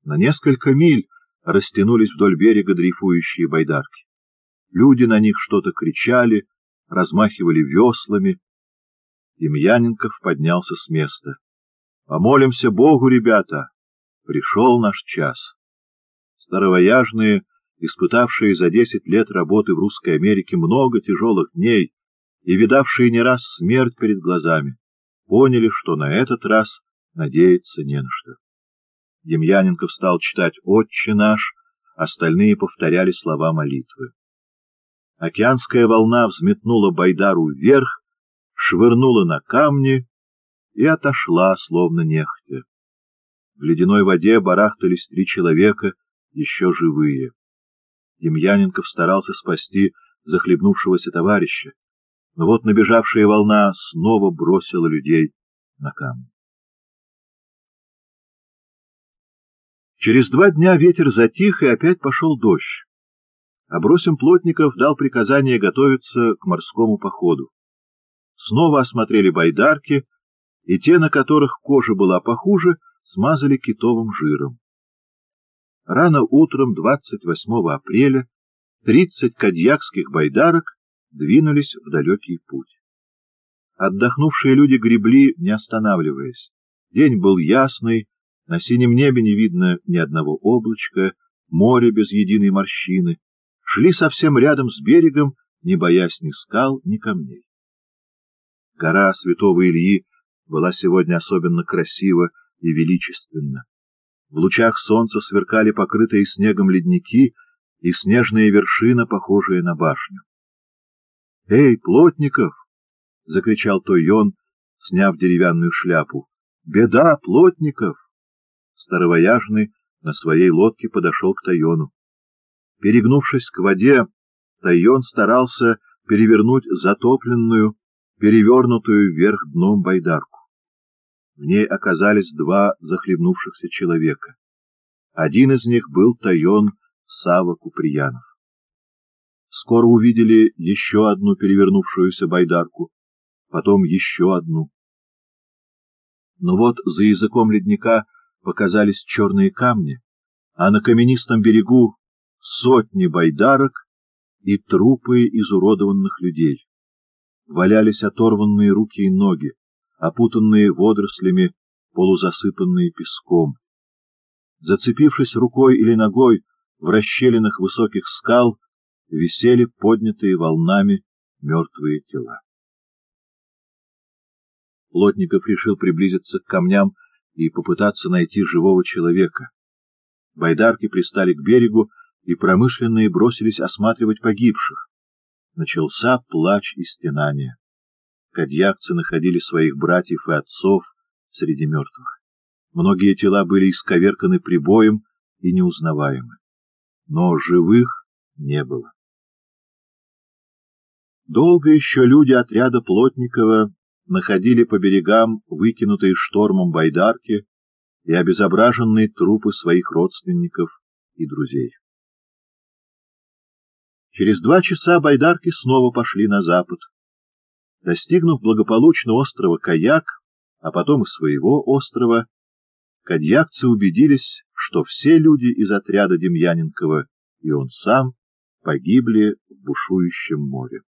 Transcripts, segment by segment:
На несколько миль растянулись вдоль берега дрейфующие байдарки. Люди на них что-то кричали, размахивали веслами. Демьяненков поднялся с места. — Помолимся Богу, ребята! Пришел наш час. Старовояжные, испытавшие за 10 лет работы в Русской Америке много тяжелых дней и видавшие не раз смерть перед глазами, поняли, что на этот раз надеяться не на что. Демьяненков стал читать «Отче наш», остальные повторяли слова молитвы. Океанская волна взметнула байдару вверх, швырнула на камни и отошла, словно нехотя. В ледяной воде барахтались 3 человека, еще живые. Демьяненков старался спасти захлебнувшегося товарища, но вот набежавшая волна снова бросила людей на камни. Через 2 дня ветер затих, и опять пошел дождь. Абросим Плотников дал приказание готовиться к морскому походу. Снова осмотрели байдарки, и те, на которых кожа была похуже, смазали китовым жиром. Рано утром 28 апреля 30 кадьякских байдарок двинулись в далекий путь. Отдохнувшие люди гребли, не останавливаясь. День был ясный, на синем небе не видно ни одного облачка, море без единой морщины. Шли совсем рядом с берегом, не боясь ни скал, ни камней. Гора Святого Ильи была сегодня особенно красива и величественна. В лучах солнца сверкали покрытые снегом ледники и снежная вершина, похожая на башню. — Эй, Плотников! — закричал Тойон, сняв деревянную шляпу. — Беда, Плотников! Старовояжный на своей лодке подошел к Тойону. Перегнувшись к воде, Тойон старался перевернуть затопленную, перевернутую вверх дном байдарку. В ней оказались 2 захлебнувшихся человека. Один из них был Тойон Сава Куприянов. Скоро увидели еще одну перевернувшуюся байдарку, потом еще одну. Но вот за языком ледника показались черные камни, а на каменистом берегу сотни байдарок и трупы изуродованных людей. Валялись оторванные руки и ноги, опутанные водорослями, полузасыпанные песком. Зацепившись рукой или ногой в расщелинах высоких скал, висели поднятые волнами мертвые тела. Плотников решил приблизиться к камням и попытаться найти живого человека. Байдарки пристали к берегу, и промышленные бросились осматривать погибших. Начался плач и стенание. Кадьякцы находили своих братьев и отцов среди мертвых. Многие тела были исковерканы прибоем и неузнаваемы. Но живых не было. Долго еще люди отряда Плотникова находили по берегам выкинутые штормом байдарки и обезображенные трупы своих родственников и друзей. Через 2 часа байдарки снова пошли на запад. Достигнув благополучно острова Каяк, а потом и своего острова, кадьякцы убедились, что все люди из отряда Демьяненкова и он сам погибли в бушующем море.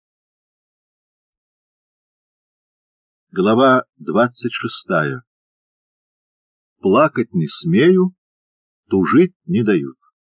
Глава 26. Плакать не смею, тужить не дают.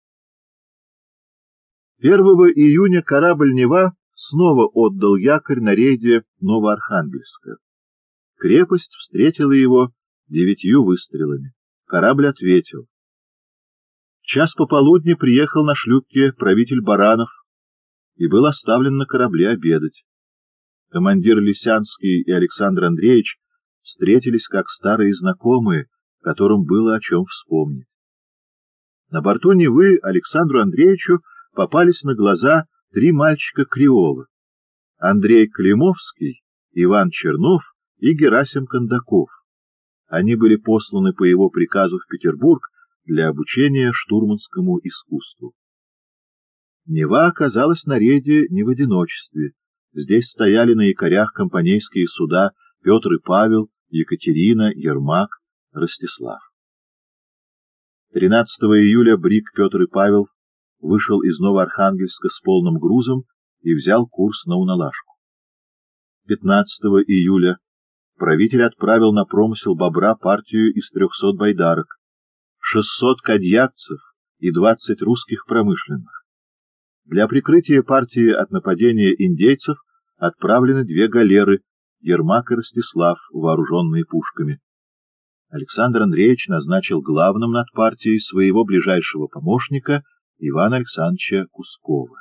1 июня корабль «Нева» снова отдал якорь на рейде Новоархангельска. Крепость встретила его 9 выстрелами. Корабль ответил. В час пополудни приехал на шлюпке правитель Баранов и был оставлен на корабле обедать. Командир Лисянский и Александр Андреевич встретились как старые знакомые, которым было о чем вспомнить. На борту Невы Александру Андреевичу попались на глаза 3 мальчика-креола: Андрей Климовский, Иван Чернов и Герасим Кондаков. Они были посланы по его приказу в Петербург для обучения штурманскому искусству. Нева оказалась на рейде не в одиночестве. Здесь стояли на якорях компанейские суда Петр и Павел, Екатерина, Ермак, Ростислав. 13 июля Брик Петр и Павел вышел из Новоархангельска с полным грузом и взял курс на Уналашку. 15 июля правитель отправил на промысел бобра партию из 300 байдарок, 600 кадьякцев и 20 русских промышленных. Для прикрытия партии от нападения индейцев отправлены 2 галеры Ермак и Ростислав, вооруженные пушками. Александр Андреевич назначил главным над партией своего ближайшего помощника Ивана Александровича Кускова.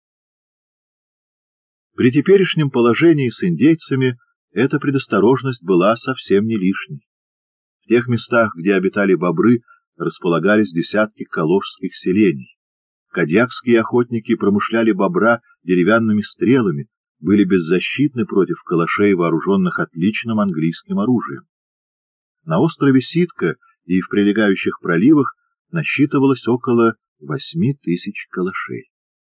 При теперешнем положении с индейцами эта предосторожность была совсем не лишней. В тех местах, где обитали бобры, располагались десятки калужских селений. Кадьякские охотники промышляли бобра деревянными стрелами, были беззащитны против калашей, вооруженных отличным английским оружием. На острове Ситка и в прилегающих проливах насчитывалось около 8000 калашей.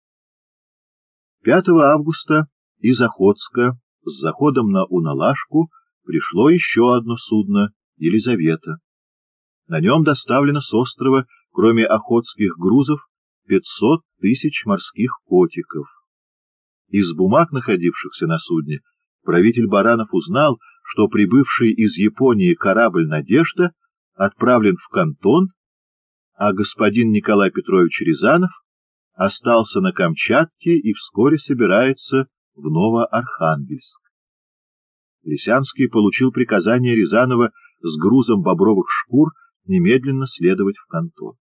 5 августа из Охотска с заходом на Уналашку пришло еще одно судно — Елизавета. На нем доставлено с острова, кроме охотских грузов, 500 000 морских котиков. Из бумаг, находившихся на судне, правитель Баранов узнал, что прибывший из Японии корабль «Надежда» отправлен в Кантон, а господин Николай Петрович Рязанов остался на Камчатке и вскоре собирается в Новоархангельск. Лисянский получил приказание Рязанова с грузом бобровых шкур немедленно следовать в Кантон.